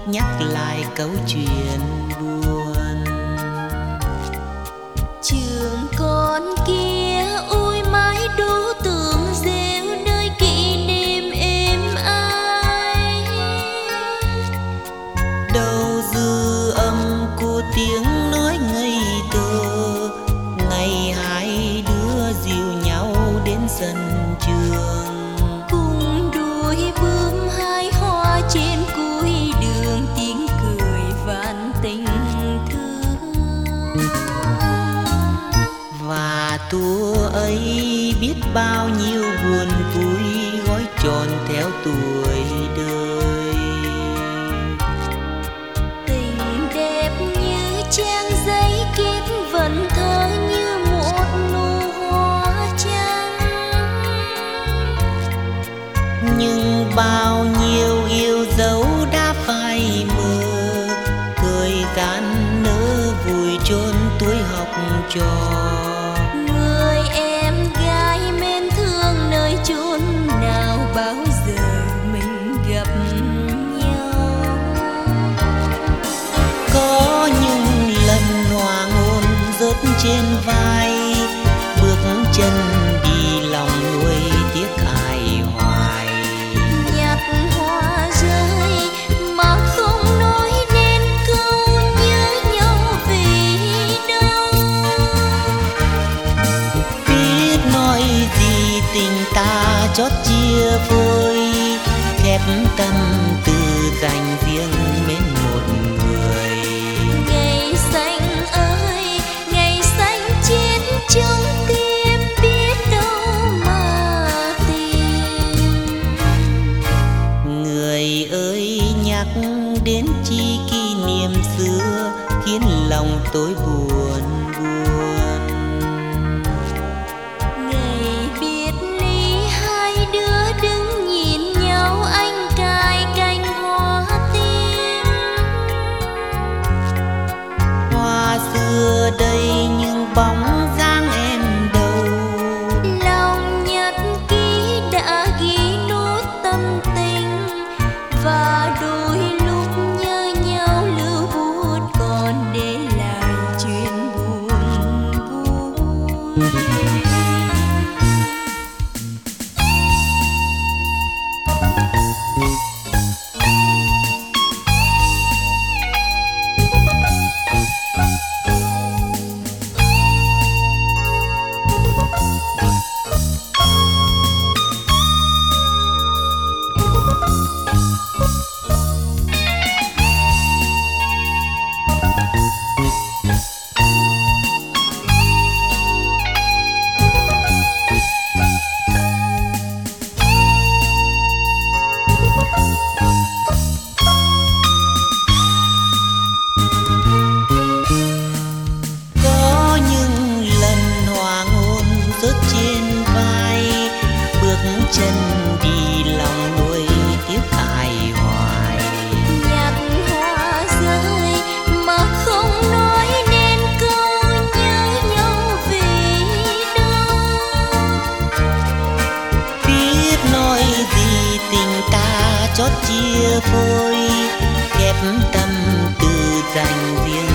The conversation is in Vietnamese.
nhắc lại câu chuyện buồn. Trường con kia ôi mãi đố tưởng rêu nơi kỷ niệm êm ái, đâu dư âm của tiếng nói ngây thơ, ngày hai đứa dìu nhau đến sân trường, cùng đuổi bướm hai hoa trên cuối đường, tiếng cười vạn tình thương. và tua ấy biết bao nhiêu buồn vui gói tròn theo tuổi đời. Tình đẹp như trang giấy kết vần thơ như một nụ hoa trắng, Nhưng bao nhiêu yêu dấu đã phai mờ, thời gian nỡ vùi chôn tuổi học trò. người em gái mến thương nơi chốn nào bao giờ mình gặp nhau. Có những lần hoàng hôn rớt trên vai, bước chân đi lòng nuối tiếc ai hoài. Nhặt hoa rơi mà không nói nên câu nhớ nhau vì đâu. Biết nói gì tình ta chót chia phôi, khép tâm tư dành riêng mến một người. Ngày xanh ơi ngày xanh chết trong tim, biết đâu mà tìm. Người ơi nhắc đến chi kỷ niệm xưa, khiến lòng tôi buồn buồn. Ngày biệt ly hai đứa đứng nhìn nhau, anh cài cành hoa tim. Hoa xưa đây nhưng bóng dáng em đâu, Lòng nhật ký đã ghi nốt tâm tình, và đôi lúc nhớ nhau lưu bút còn để lại chuyện buồn vui. có những lần hoàng hôn rớt trên vai, bước chân đi lòng nuối tiếc ai hoài. Nhặt hoa rơi mà không nói nên câu nhớ nhau vì đâu. Biết nói gì tình ta chót chia phôi, khép tâm tư dành riêng